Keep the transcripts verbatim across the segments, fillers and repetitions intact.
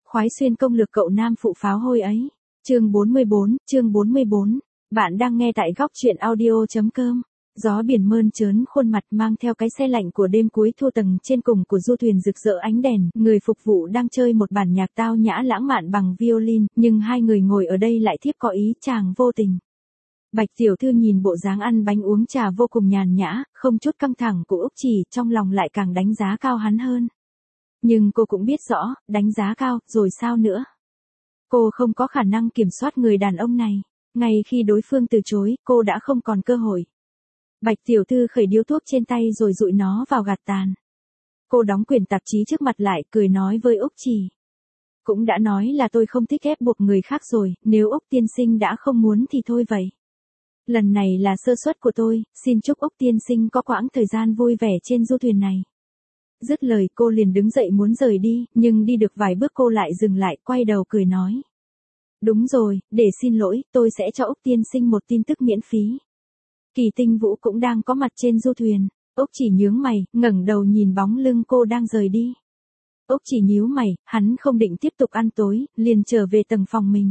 khoái xuyên công lược cậu nam phụ pháo hôi ấy. Chương bốn mươi bốn, chương bốn mươi bốn. Bạn đang nghe tại góc truyện audio.com. Gió biển mơn trớn khuôn mặt mang theo cái xe lạnh của đêm cuối thu, tầng trên cùng của du thuyền rực rỡ ánh đèn, người phục vụ đang chơi một bản nhạc tao nhã lãng mạn bằng violin, nhưng hai người ngồi ở đây lại thiếp có ý chàng vô tình. Bạch tiểu thư nhìn bộ dáng ăn bánh uống trà vô cùng nhàn nhã, không chút căng thẳng của Úc Chỉ, trong lòng lại càng đánh giá cao hắn hơn. Nhưng cô cũng biết rõ, đánh giá cao, rồi sao nữa? Cô không có khả năng kiểm soát người đàn ông này. Ngay khi đối phương từ chối, cô đã không còn cơ hội. Bạch tiểu thư khởi điếu thuốc trên tay rồi dụi nó vào gạt tàn. Cô đóng quyển tạp chí trước mặt lại, cười nói với Úc Chỉ. Cũng đã nói là tôi không thích ép buộc người khác rồi, nếu Úc tiên sinh đã không muốn thì thôi vậy. Lần này là sơ suất của tôi, xin chúc Úc tiên sinh có quãng thời gian vui vẻ trên du thuyền này. Dứt lời cô liền đứng dậy muốn rời đi, nhưng đi được vài bước cô lại dừng lại, quay đầu cười nói. Đúng rồi, để xin lỗi, tôi sẽ cho Úc tiên sinh một tin tức miễn phí. Kỳ Tinh Vũ cũng đang có mặt trên du thuyền. Úc Chỉ nhướng mày, ngẩng đầu nhìn bóng lưng cô đang rời đi. Úc Chỉ nhíu mày, hắn không định tiếp tục ăn tối, liền trở về tầng phòng mình.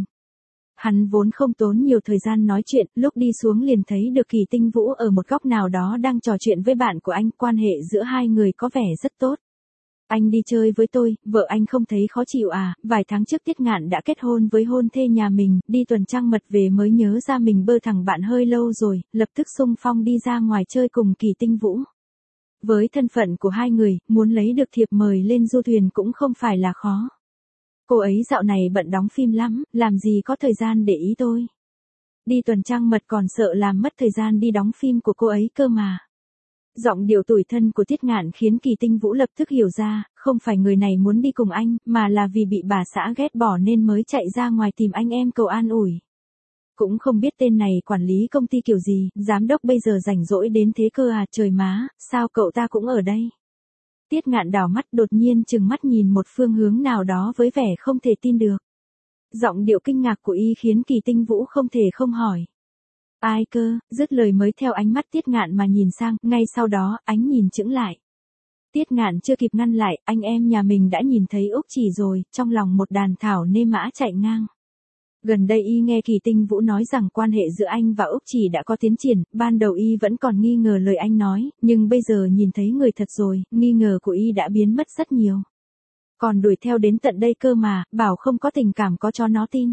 Hắn vốn không tốn nhiều thời gian nói chuyện, lúc đi xuống liền thấy được Kỳ Tinh Vũ ở một góc nào đó đang trò chuyện với bạn của anh, quan hệ giữa hai người có vẻ rất tốt. Anh đi chơi với tôi, vợ anh không thấy khó chịu à, vài tháng trước Tiết Ngạn đã kết hôn với hôn thê nhà mình, đi tuần trăng mật về mới nhớ ra mình bơ thằng bạn hơi lâu rồi, lập tức xung phong đi ra ngoài chơi cùng Kỳ Tinh Vũ. Với thân phận của hai người, muốn lấy được thiệp mời lên du thuyền cũng không phải là khó. Cô ấy dạo này bận đóng phim lắm, làm gì có thời gian để ý tôi. Đi tuần trăng mật còn sợ làm mất thời gian đi đóng phim của cô ấy cơ mà. Giọng điệu tủi thân của Tiết Ngạn khiến Kỳ Tinh Vũ lập tức hiểu ra, không phải người này muốn đi cùng anh, mà là vì bị bà xã ghét bỏ nên mới chạy ra ngoài tìm anh em cầu an ủi. Cũng không biết tên này quản lý công ty kiểu gì, giám đốc bây giờ rảnh rỗi đến thế cơ à, trời má, sao cậu ta cũng ở đây. Tiết Ngạn đảo mắt, đột nhiên trừng mắt nhìn một phương hướng nào đó với vẻ không thể tin được. Giọng điệu kinh ngạc của y khiến Kỳ Tinh Vũ không thể không hỏi. Ai cơ, dứt lời mới theo ánh mắt Tiết Ngạn mà nhìn sang, ngay sau đó, ánh nhìn chững lại. Tiết Ngạn chưa kịp ngăn lại, anh em nhà mình đã nhìn thấy Úc Chỉ rồi, trong lòng một đàn thảo nê mã chạy ngang. Gần đây y nghe Kỳ Tinh Vũ nói rằng quan hệ giữa anh và Úc Chỉ đã có tiến triển, ban đầu y vẫn còn nghi ngờ lời anh nói, nhưng bây giờ nhìn thấy người thật rồi, nghi ngờ của y đã biến mất rất nhiều. Còn đuổi theo đến tận đây cơ mà, bảo không có tình cảm có cho nó tin.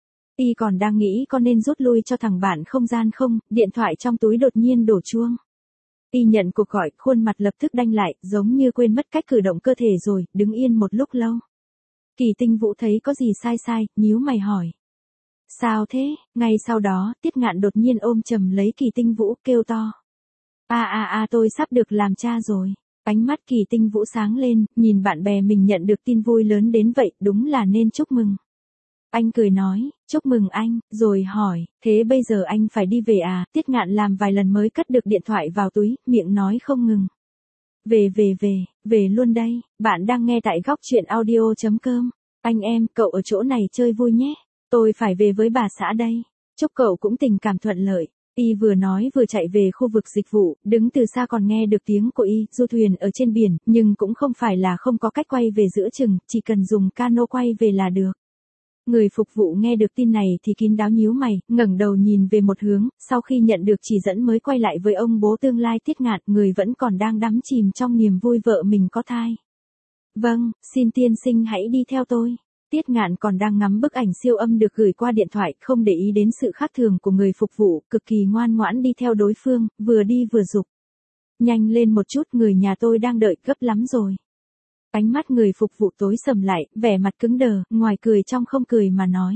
Y còn đang nghĩ có nên rút lui cho thằng bạn không gian không, điện thoại trong túi đột nhiên đổ chuông. Y nhận cuộc gọi, khuôn mặt lập tức đanh lại, giống như quên mất cách cử động cơ thể rồi, đứng yên một lúc lâu. Kỳ Tinh Vũ thấy có gì sai sai, nhíu mày hỏi. Sao thế? Ngay sau đó, Tiết Ngạn đột nhiên ôm chầm lấy Kỳ Tinh Vũ, kêu to. A a a tôi sắp được làm cha rồi. Ánh mắt Kỳ Tinh Vũ sáng lên, nhìn bạn bè mình nhận được tin vui lớn đến vậy, đúng là nên chúc mừng. Anh cười nói, chúc mừng anh, rồi hỏi, thế bây giờ anh phải đi về à? Tiết Ngạn làm vài lần mới cất được điện thoại vào túi, miệng nói không ngừng. Về về về, về luôn đây, bạn đang nghe tại góc truyện audio.com. Anh em, cậu ở chỗ này chơi vui nhé. Tôi phải về với bà xã đây. Chúc cậu cũng tình cảm thuận lợi. Y vừa nói vừa chạy về khu vực dịch vụ, đứng từ xa còn nghe được tiếng của Y, du thuyền ở trên biển, nhưng cũng không phải là không có cách quay về giữa chừng, chỉ cần dùng cano quay về là được. Người phục vụ nghe được tin này thì kín đáo nhíu mày, ngẩng đầu nhìn về một hướng, sau khi nhận được chỉ dẫn mới quay lại với ông bố tương lai Tiết Ngạn, người vẫn còn đang đắm chìm trong niềm vui vợ mình có thai. Vâng, xin tiên sinh hãy đi theo tôi. Tiết Ngạn còn đang ngắm bức ảnh siêu âm được gửi qua điện thoại, không để ý đến sự khác thường của người phục vụ, cực kỳ ngoan ngoãn đi theo đối phương, vừa đi vừa giục. Nhanh lên một chút, người nhà tôi đang đợi gấp lắm rồi. Ánh mắt người phục vụ tối sầm lại, vẻ mặt cứng đờ, ngoài cười trong không cười mà nói.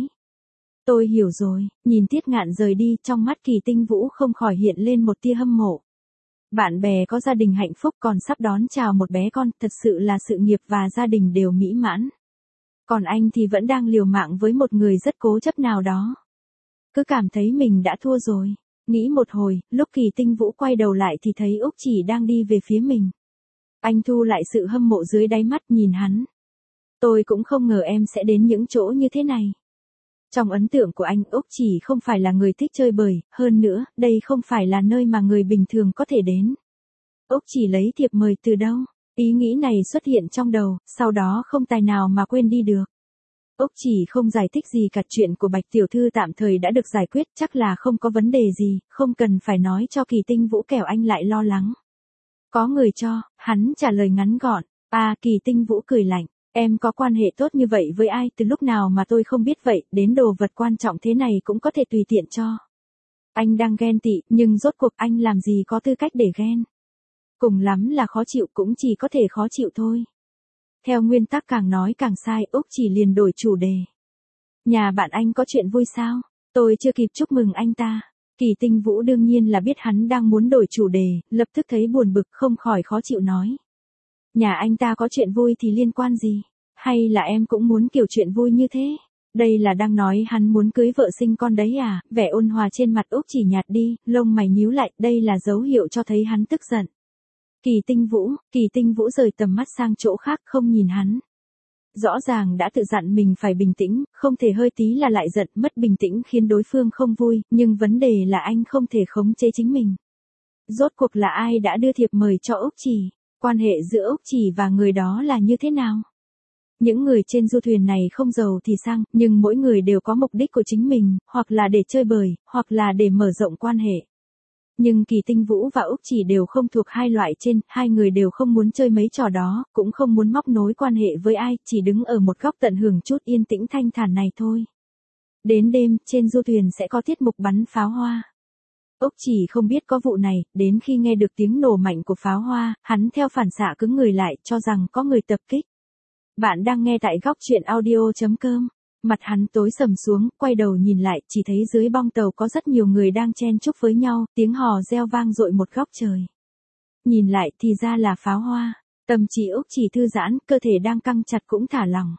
Tôi hiểu rồi, nhìn Tiết Ngạn rời đi, trong mắt Kỳ Tinh Vũ không khỏi hiện lên một tia hâm mộ. Bạn bè có gia đình hạnh phúc còn sắp đón chào một bé con, thật sự là sự nghiệp và gia đình đều mỹ mãn. Còn anh thì vẫn đang liều mạng với một người rất cố chấp nào đó. Cứ cảm thấy mình đã thua rồi. Nghĩ một hồi, lúc Kỳ Tinh Vũ quay đầu lại thì thấy Úc Chỉ đang đi về phía mình. Anh thu lại sự hâm mộ dưới đáy mắt nhìn hắn. Tôi cũng không ngờ em sẽ đến những chỗ như thế này. Trong ấn tượng của anh, Úc Chỉ không phải là người thích chơi bời, hơn nữa, đây không phải là nơi mà người bình thường có thể đến. Úc Chỉ lấy thiệp mời từ đâu? Ý nghĩ này xuất hiện trong đầu, sau đó không tài nào mà quên đi được. Úc Chỉ không giải thích gì cả, chuyện của Bạch tiểu thư tạm thời đã được giải quyết, chắc là không có vấn đề gì, không cần phải nói cho Kỳ Tinh Vũ kẻo anh lại lo lắng. Có người cho, hắn trả lời ngắn gọn. À, Kỳ Tinh Vũ cười lạnh, em có quan hệ tốt như vậy với ai, từ lúc nào mà tôi không biết vậy, đến đồ vật quan trọng thế này cũng có thể tùy tiện cho. Anh đang ghen tị, nhưng rốt cuộc anh làm gì có tư cách để ghen. Cùng lắm là khó chịu, cũng chỉ có thể khó chịu thôi. Theo nguyên tắc càng nói càng sai, Úc Chỉ liền đổi chủ đề. Nhà bạn anh có chuyện vui sao? Tôi chưa kịp chúc mừng anh ta. Kỳ Tinh Vũ đương nhiên là biết hắn đang muốn đổi chủ đề, lập tức thấy buồn bực không khỏi khó chịu nói. Nhà anh ta có chuyện vui thì liên quan gì? Hay là em cũng muốn kiểu chuyện vui như thế? Đây là đang nói hắn muốn cưới vợ sinh con đấy à? Vẻ ôn hòa trên mặt Úc Chỉ nhạt đi, lông mày nhíu lại, đây là dấu hiệu cho thấy hắn tức giận. Kỳ Tinh Vũ, Kỳ Tinh Vũ rời tầm mắt sang chỗ khác không nhìn hắn. Rõ ràng đã tự dặn mình phải bình tĩnh, không thể hơi tí là lại giận, mất bình tĩnh khiến đối phương không vui, nhưng vấn đề là anh không thể khống chế chính mình. Rốt cuộc là ai đã đưa thiệp mời cho Úc Chỉ? Quan hệ giữa Úc Chỉ và người đó là như thế nào? Những người trên du thuyền này không giàu thì sang, nhưng mỗi người đều có mục đích của chính mình, hoặc là để chơi bời, hoặc là để mở rộng quan hệ. Nhưng Kỳ Tinh Vũ và Úc Chỉ đều không thuộc hai loại trên, hai người đều không muốn chơi mấy trò đó, cũng không muốn móc nối quan hệ với ai, chỉ đứng ở một góc tận hưởng chút yên tĩnh thanh thản này thôi. Đến đêm, trên du thuyền sẽ có tiết mục bắn pháo hoa. Úc Chỉ không biết có vụ này, đến khi nghe được tiếng nổ mạnh của pháo hoa, hắn theo phản xạ cứng người lại, cho rằng có người tập kích. Bạn đang nghe tại góc truyện audio chấm com. Mặt hắn tối sầm xuống, quay đầu nhìn lại, chỉ thấy dưới bong tàu có rất nhiều người đang chen chúc với nhau, tiếng hò reo vang dội một góc trời. Nhìn lại thì ra là pháo hoa, tâm trí Úc Chỉ thư giãn, cơ thể đang căng chặt cũng thả lỏng.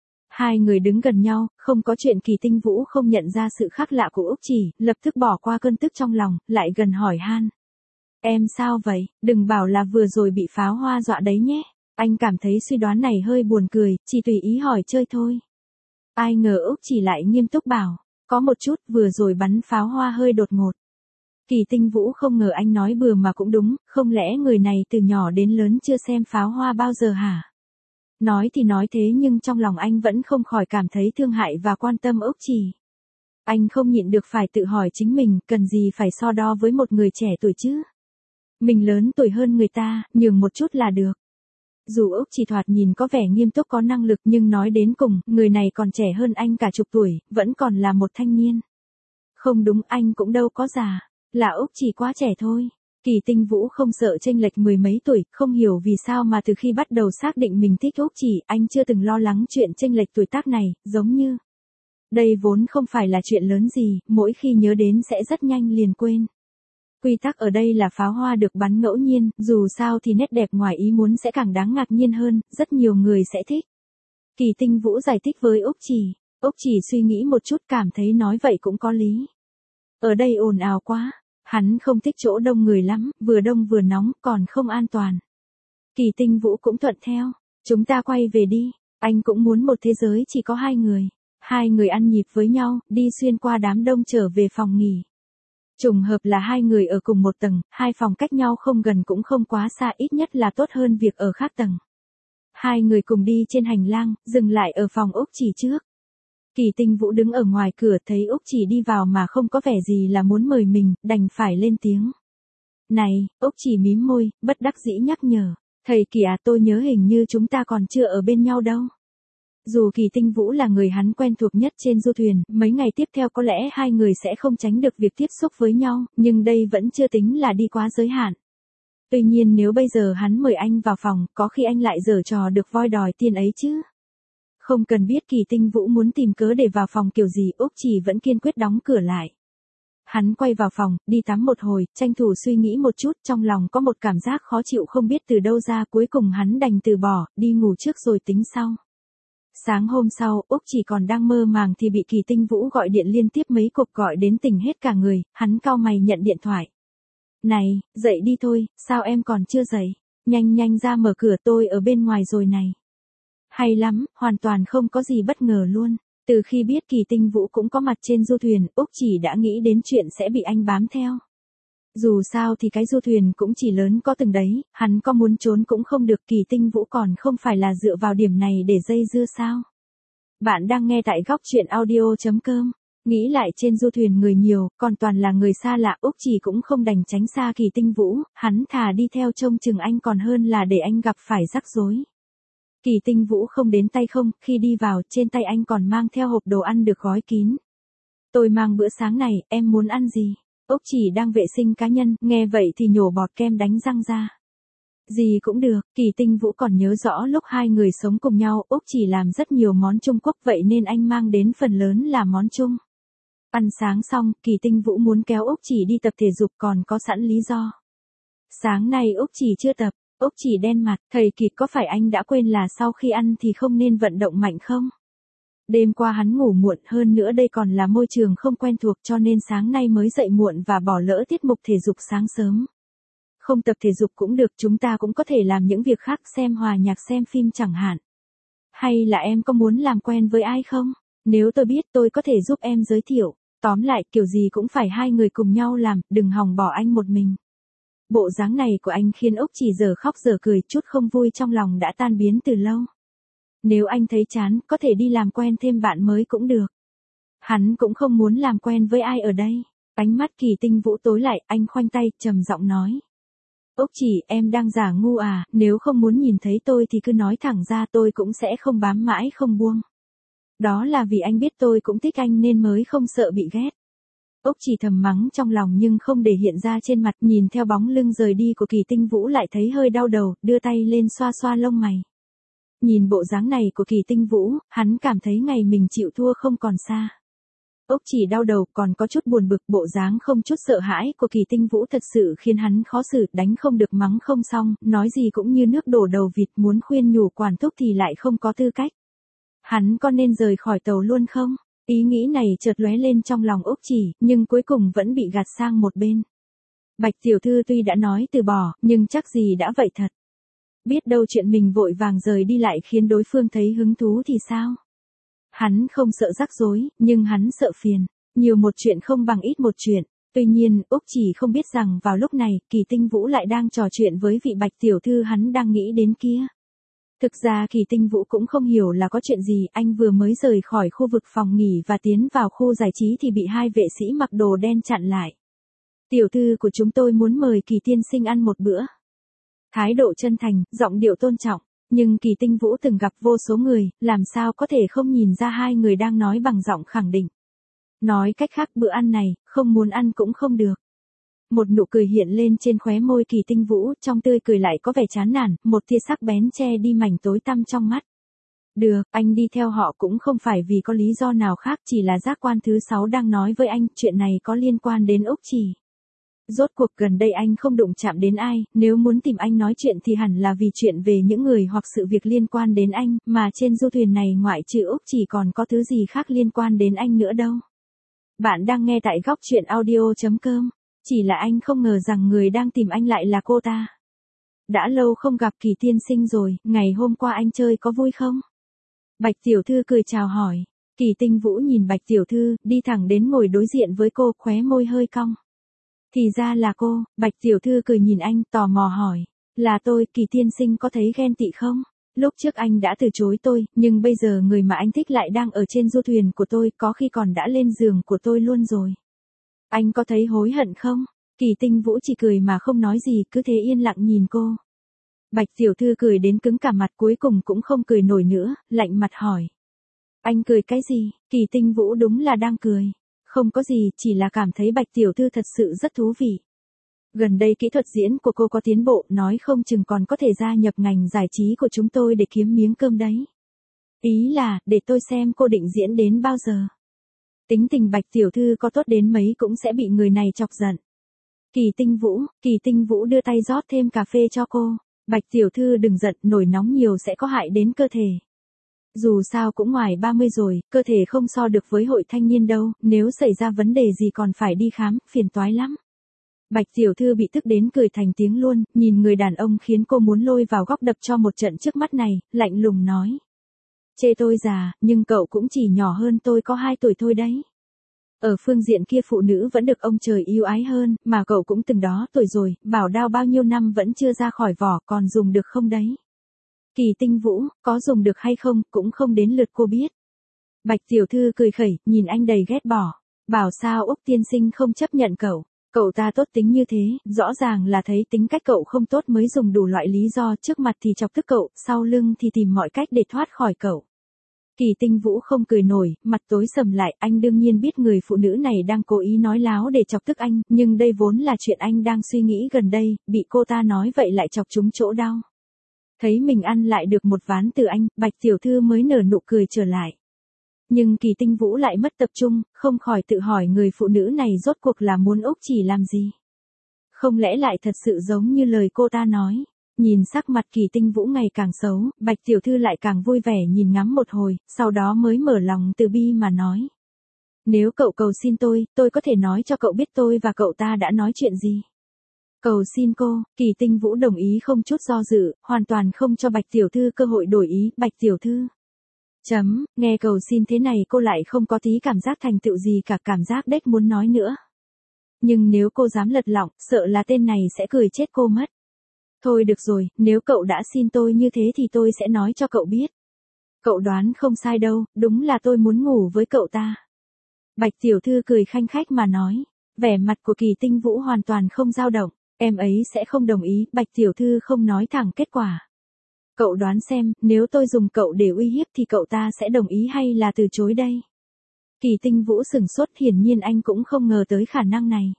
Hai người đứng gần nhau, không có chuyện. Kỳ Tinh Vũ không nhận ra sự khác lạ của Úc Chỉ, lập tức bỏ qua cơn tức trong lòng, lại gần hỏi han. Em sao vậy, đừng bảo là vừa rồi bị pháo hoa dọa đấy nhé. Anh cảm thấy suy đoán này hơi buồn cười, chỉ tùy ý hỏi chơi thôi. Ai ngờ Úc Chỉ lại nghiêm túc bảo, có một chút, vừa rồi bắn pháo hoa hơi đột ngột. Kỳ Tinh Vũ không ngờ anh nói bừa mà cũng đúng, không lẽ người này từ nhỏ đến lớn chưa xem pháo hoa bao giờ hả? Nói thì nói thế nhưng trong lòng anh vẫn không khỏi cảm thấy thương hại và quan tâm Úc Chỉ. Anh không nhịn được phải tự hỏi chính mình, cần gì phải so đo với một người trẻ tuổi chứ? Mình lớn tuổi hơn người ta, nhường một chút là được. Dù Úc Chỉ thoạt nhìn có vẻ nghiêm túc có năng lực nhưng nói đến cùng, người này còn trẻ hơn anh cả chục tuổi, vẫn còn là một thanh niên. Không đúng, anh cũng đâu có già, là Úc Chỉ quá trẻ thôi. Kỳ Tinh Vũ không sợ chênh lệch mười mấy tuổi, không hiểu vì sao mà từ khi bắt đầu xác định mình thích Úc Chỉ, anh chưa từng lo lắng chuyện chênh lệch tuổi tác này, giống như. Đây vốn không phải là chuyện lớn gì, mỗi khi nhớ đến sẽ rất nhanh liền quên. Quy tắc ở đây là pháo hoa được bắn ngẫu nhiên, dù sao thì nét đẹp ngoài ý muốn sẽ càng đáng ngạc nhiên hơn, rất nhiều người sẽ thích. Kỳ Tinh Vũ giải thích với Úc Chỉ, Úc Chỉ suy nghĩ một chút cảm thấy nói vậy cũng có lý. Ở đây ồn ào quá, hắn không thích chỗ đông người lắm, vừa đông vừa nóng, còn không an toàn. Kỳ Tinh Vũ cũng thuận theo, chúng ta quay về đi, anh cũng muốn một thế giới chỉ có hai người. Hai người ăn nhịp với nhau, đi xuyên qua đám đông trở về phòng nghỉ. Trùng hợp là hai người ở cùng một tầng, hai phòng cách nhau không gần cũng không quá xa, ít nhất là tốt hơn việc ở khác tầng. Hai người cùng đi trên hành lang, dừng lại ở phòng Úc Chỉ trước. Kỳ Tinh Vũ đứng ở ngoài cửa thấy Úc Chỉ đi vào mà không có vẻ gì là muốn mời mình, đành phải lên tiếng. Này, Úc Chỉ mím môi, bất đắc dĩ nhắc nhở. Thầy Kỳ à, tôi nhớ hình như chúng ta còn chưa ở bên nhau đâu. Dù Kỳ Tinh Vũ là người hắn quen thuộc nhất trên du thuyền, mấy ngày tiếp theo có lẽ hai người sẽ không tránh được việc tiếp xúc với nhau, nhưng đây vẫn chưa tính là đi quá giới hạn. Tuy nhiên nếu bây giờ hắn mời anh vào phòng, có khi anh lại giở trò được voi đòi tiền ấy chứ. Không cần biết Kỳ Tinh Vũ muốn tìm cớ để vào phòng kiểu gì, Úc Chỉ vẫn kiên quyết đóng cửa lại. Hắn quay vào phòng, đi tắm một hồi, tranh thủ suy nghĩ một chút, trong lòng có một cảm giác khó chịu không biết từ đâu ra, cuối cùng hắn đành từ bỏ, đi ngủ trước rồi tính sau. Sáng hôm sau, Úc Chỉ còn đang mơ màng thì bị Kỳ Tinh Vũ gọi điện liên tiếp mấy cuộc gọi đến tỉnh hết cả người, hắn cau mày nhận điện thoại. Này, dậy đi thôi, sao em còn chưa dậy? Nhanh nhanh ra mở cửa, tôi ở bên ngoài rồi này. Hay lắm, hoàn toàn không có gì bất ngờ luôn. Từ khi biết Kỳ Tinh Vũ cũng có mặt trên du thuyền, Úc Chỉ đã nghĩ đến chuyện sẽ bị anh bám theo. Dù sao thì cái du thuyền cũng chỉ lớn có từng đấy, hắn có muốn trốn cũng không được, Kỳ Tinh Vũ còn không phải là dựa vào điểm này để dây dưa sao. Bạn đang nghe tại góc chuyện audio chấm com. Nghĩ lại trên du thuyền người nhiều, còn toàn là người xa lạ, Úc Chỉ cũng không đành tránh xa Kỳ Tinh Vũ, hắn thà đi theo trông chừng anh còn hơn là để anh gặp phải rắc rối. Kỳ Tinh Vũ không đến tay không, khi đi vào, trên tay anh còn mang theo hộp đồ ăn được gói kín. Tôi mang bữa sáng này, em muốn ăn gì? Úc Chỉ đang vệ sinh cá nhân, nghe vậy thì nhổ bọt kem đánh răng ra. Gì cũng được, Kỳ Tinh Vũ còn nhớ rõ lúc hai người sống cùng nhau, Úc Chỉ làm rất nhiều món Trung Quốc vậy nên anh mang đến phần lớn là món Trung. Ăn sáng xong, Kỳ Tinh Vũ muốn kéo Úc Chỉ đi tập thể dục còn có sẵn lý do. Sáng nay Úc Chỉ chưa tập, Úc Chỉ đen mặt, thầy Kịt có phải anh đã quên là sau khi ăn thì không nên vận động mạnh không? Đêm qua hắn ngủ muộn, hơn nữa đây còn là môi trường không quen thuộc cho nên sáng nay mới dậy muộn và bỏ lỡ tiết mục thể dục sáng sớm. Không tập thể dục cũng được, chúng ta cũng có thể làm những việc khác, xem hòa nhạc, xem phim chẳng hạn. Hay là em có muốn làm quen với ai không? Nếu tôi biết tôi có thể giúp em giới thiệu. Tóm lại kiểu gì cũng phải hai người cùng nhau làm, đừng hòng bỏ anh một mình. Bộ dáng này của anh khiến Úc Chỉ giờ khóc giờ cười, chút không vui trong lòng đã tan biến từ lâu. Nếu anh thấy chán, có thể đi làm quen thêm bạn mới cũng được. Hắn cũng không muốn làm quen với ai ở đây. Ánh mắt Kỳ Tinh Vũ tối lại, anh khoanh tay, trầm giọng nói. Úc Chỉ, em đang giả ngu à, nếu không muốn nhìn thấy tôi thì cứ nói thẳng ra, tôi cũng sẽ không bám mãi không buông. Đó là vì anh biết tôi cũng thích anh nên mới không sợ bị ghét. Úc Chỉ thầm mắng trong lòng nhưng không để hiện ra trên mặt, nhìn theo bóng lưng rời đi của Kỳ Tinh Vũ lại thấy hơi đau đầu, đưa tay lên xoa xoa lông mày. Nhìn bộ dáng này của Kỳ Tinh Vũ, hắn cảm thấy ngày mình chịu thua không còn xa. Úc Chỉ đau đầu, còn có chút buồn bực, bộ dáng không chút sợ hãi của Kỳ Tinh Vũ thật sự khiến hắn khó xử, đánh không được mắng không xong, nói gì cũng như nước đổ đầu vịt, muốn khuyên nhủ quản thúc thì lại không có tư cách. Hắn có nên rời khỏi tàu luôn không? Ý nghĩ này chợt lóe lên trong lòng Úc Chỉ, nhưng cuối cùng vẫn bị gạt sang một bên. Bạch tiểu thư tuy đã nói từ bỏ, nhưng chắc gì đã vậy thật. Biết đâu chuyện mình vội vàng rời đi lại khiến đối phương thấy hứng thú thì sao? Hắn không sợ rắc rối, nhưng hắn sợ phiền. Nhiều một chuyện không bằng ít một chuyện. Tuy nhiên, Úc Chỉ không biết rằng vào lúc này, Kỳ Tinh Vũ lại đang trò chuyện với vị Bạch tiểu thư hắn đang nghĩ đến kia. Thực ra Kỳ Tinh Vũ cũng không hiểu là có chuyện gì, anh vừa mới rời khỏi khu vực phòng nghỉ và tiến vào khu giải trí thì bị hai vệ sĩ mặc đồ đen chặn lại. Tiểu thư của chúng tôi muốn mời Kỳ tiên sinh ăn một bữa. Thái độ chân thành, giọng điệu tôn trọng, nhưng Kỳ Tinh Vũ từng gặp vô số người, làm sao có thể không nhìn ra hai người đang nói bằng giọng khẳng định. Nói cách khác, bữa ăn này, không muốn ăn cũng không được. Một nụ cười hiện lên trên khóe môi Kỳ Tinh Vũ, trong tươi cười lại có vẻ chán nản, một tia sắc bén che đi mảnh tối tăm trong mắt. Được, anh đi theo họ cũng không phải vì có lý do nào khác, chỉ là giác quan thứ sáu đang nói với anh, chuyện này có liên quan đến Úc Chỉ. Rốt cuộc gần đây anh không đụng chạm đến ai, nếu muốn tìm anh nói chuyện thì hẳn là vì chuyện về những người hoặc sự việc liên quan đến anh, mà trên du thuyền này ngoại trừ Úc Chỉ còn có thứ gì khác liên quan đến anh nữa đâu. Bạn đang nghe tại góc chuyện audio chấm com. Chỉ là anh không ngờ rằng người đang tìm anh lại là cô ta. Đã lâu không gặp Kỳ tiên sinh rồi, ngày hôm qua anh chơi có vui không? Bạch tiểu thư cười chào hỏi. Kỳ Tinh Vũ nhìn Bạch tiểu thư, đi thẳng đến ngồi đối diện với cô, khóe môi hơi cong. Thì ra là cô, Bạch tiểu thư cười nhìn anh, tò mò hỏi. Là tôi, Kỳ tiên sinh có thấy ghen tị không? Lúc trước anh đã từ chối tôi, nhưng bây giờ người mà anh thích lại đang ở trên du thuyền của tôi, có khi còn đã lên giường của tôi luôn rồi. Anh có thấy hối hận không? Kỳ Tinh Vũ chỉ cười mà không nói gì, cứ thế yên lặng nhìn cô. Bạch tiểu thư cười đến cứng cả mặt, cuối cùng cũng không cười nổi nữa, lạnh mặt hỏi. Anh cười cái gì? Kỳ Tinh Vũ đúng là đang cười. Không có gì, chỉ là cảm thấy Bạch tiểu thư thật sự rất thú vị. Gần đây kỹ thuật diễn của cô có tiến bộ, nói không chừng còn có thể gia nhập ngành giải trí của chúng tôi để kiếm miếng cơm đấy. Ý là, để tôi xem cô định diễn đến bao giờ. Tính tình Bạch tiểu thư có tốt đến mấy cũng sẽ bị người này chọc giận. Kỳ Tinh Vũ, Kỳ Tinh Vũ đưa tay rót thêm cà phê cho cô. Bạch tiểu thư đừng giận, nổi nóng nhiều sẽ có hại đến cơ thể. Dù sao cũng ngoài ba mươi rồi, cơ thể không so được với hội thanh niên đâu, nếu xảy ra vấn đề gì còn phải đi khám, phiền toái lắm. Bạch tiểu thư bị tức đến cười thành tiếng luôn, nhìn người đàn ông khiến cô muốn lôi vào góc đập cho một trận trước mắt này, lạnh lùng nói. Chê tôi già, nhưng cậu cũng chỉ nhỏ hơn tôi có hai tuổi thôi đấy. Ở phương diện kia phụ nữ vẫn được ông trời yêu ái hơn, mà cậu cũng từng đó tuổi rồi, bảo đao bao nhiêu năm vẫn chưa ra khỏi vỏ, còn dùng được không đấy? Kỳ Tinh Vũ, có dùng được hay không, cũng không đến lượt cô biết. Bạch tiểu thư cười khẩy, nhìn anh đầy ghét bỏ. Bảo sao Úc tiên sinh không chấp nhận cậu. Cậu ta tốt tính như thế, rõ ràng là thấy tính cách cậu không tốt mới dùng đủ loại lý do, trước mặt thì chọc tức cậu, sau lưng thì tìm mọi cách để thoát khỏi cậu. Kỳ Tinh Vũ không cười nổi, mặt tối sầm lại, anh đương nhiên biết người phụ nữ này đang cố ý nói láo để chọc tức anh, nhưng đây vốn là chuyện anh đang suy nghĩ gần đây, bị cô ta nói vậy lại chọc trúng chỗ đau. Thấy mình ăn lại được một ván từ anh, Bạch tiểu thư mới nở nụ cười trở lại. Nhưng Kỳ Tinh Vũ lại mất tập trung, không khỏi tự hỏi người phụ nữ này rốt cuộc là muốn Úc Chỉ làm gì. Không lẽ lại thật sự giống như lời cô ta nói. Nhìn sắc mặt Kỳ Tinh Vũ ngày càng xấu, Bạch tiểu thư lại càng vui vẻ nhìn ngắm một hồi, sau đó mới mở lòng từ bi mà nói. Nếu cậu cầu xin tôi, tôi có thể nói cho cậu biết tôi và cậu ta đã nói chuyện gì. Cầu xin cô, Kỳ Tinh Vũ đồng ý không chút do dự, hoàn toàn không cho Bạch tiểu thư cơ hội đổi ý. Bạch tiểu thư. Chấm, nghe cầu xin thế này cô lại không có tí cảm giác thành tựu gì cả, cảm giác đếch muốn nói nữa. Nhưng nếu cô dám lật lọng, sợ là tên này sẽ cười chết cô mất. Thôi được rồi, nếu cậu đã xin tôi như thế thì tôi sẽ nói cho cậu biết. Cậu đoán không sai đâu, đúng là tôi muốn ngủ với cậu ta. Bạch tiểu thư cười khanh khách mà nói. Vẻ mặt của Kỳ Tinh Vũ hoàn toàn không dao động. Em ấy sẽ không đồng ý, Bạch tiểu thư không nói thẳng kết quả. Cậu đoán xem, nếu tôi dùng cậu để uy hiếp thì cậu ta sẽ đồng ý hay là từ chối đây? Kỳ Tinh Vũ sừng sốt, hiển nhiên anh cũng không ngờ tới khả năng này.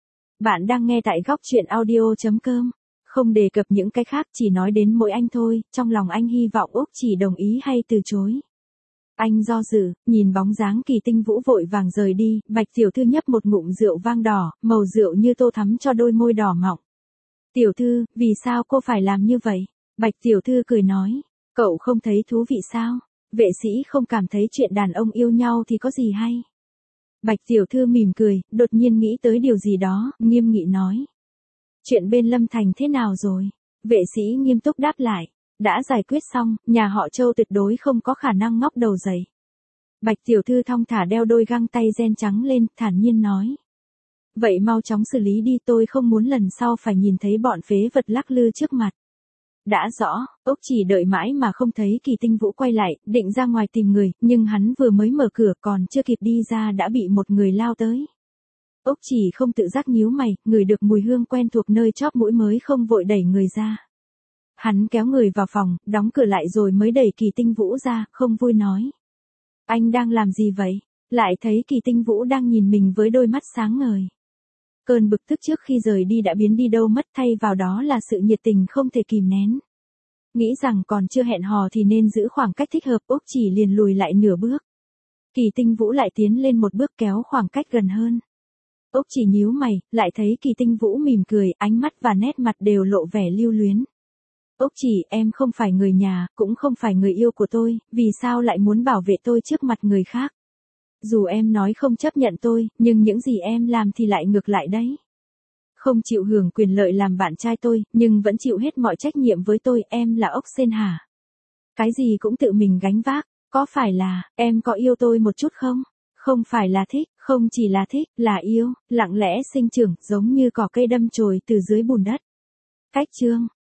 Bạn đang nghe tại góc truyện audio chấm com. Không đề cập những cái khác, chỉ nói đến mỗi anh thôi, trong lòng anh hy vọng Úc Chỉ đồng ý hay từ chối. Anh do dự, nhìn bóng dáng Kỳ Tinh Vũ vội vàng rời đi, Bạch tiểu thư nhấp một ngụm rượu vang đỏ, màu rượu như tô thắm cho đôi môi đỏ mọng. Tiểu thư, vì sao cô phải làm như vậy? Bạch tiểu thư cười nói, cậu không thấy thú vị sao? Vệ sĩ không cảm thấy chuyện đàn ông yêu nhau thì có gì hay? Bạch tiểu thư mỉm cười, đột nhiên nghĩ tới điều gì đó, nghiêm nghị nói. Chuyện bên Lâm Thành thế nào rồi? Vệ sĩ nghiêm túc đáp lại. Đã giải quyết xong, nhà họ Châu tuyệt đối không có khả năng ngóc đầu dậy. Bạch tiểu thư thong thả đeo đôi găng tay ren trắng lên, thản nhiên nói. Vậy mau chóng xử lý đi, tôi không muốn lần sau phải nhìn thấy bọn phế vật lắc lư trước mặt. Đã rõ, Úc Chỉ đợi mãi mà không thấy Kỳ Tinh Vũ quay lại, định ra ngoài tìm người, nhưng hắn vừa mới mở cửa còn chưa kịp đi ra đã bị một người lao tới. Úc Chỉ không tự giác nhíu mày, ngửi được mùi hương quen thuộc nơi chóp mũi mới không vội đẩy người ra. Hắn kéo người vào phòng, đóng cửa lại rồi mới đẩy Kỳ Tinh Vũ ra, không vui nói. Anh đang làm gì vậy? Lại thấy Kỳ Tinh Vũ đang nhìn mình với đôi mắt sáng ngời. Cơn bực tức trước khi rời đi đã biến đi đâu mất, thay vào đó là sự nhiệt tình không thể kìm nén. Nghĩ rằng còn chưa hẹn hò thì nên giữ khoảng cách thích hợp, Úc Chỉ liền lùi lại nửa bước. Kỳ Tinh Vũ lại tiến lên một bước kéo khoảng cách gần hơn. Úc Chỉ nhíu mày, lại thấy Kỳ Tinh Vũ mỉm cười, ánh mắt và nét mặt đều lộ vẻ lưu luyến. Úc Chỉ, em không phải người nhà, cũng không phải người yêu của tôi, vì sao lại muốn bảo vệ tôi trước mặt người khác? Dù em nói không chấp nhận tôi, nhưng những gì em làm thì lại ngược lại đấy. Không chịu hưởng quyền lợi làm bạn trai tôi, nhưng vẫn chịu hết mọi trách nhiệm với tôi, em là ốc sên hả? Cái gì cũng tự mình gánh vác, có phải là, em có yêu tôi một chút không? Không phải là thích, không chỉ là thích, là yêu, lặng lẽ sinh trưởng, giống như cỏ cây đâm chồi từ dưới bùn đất. Cách chương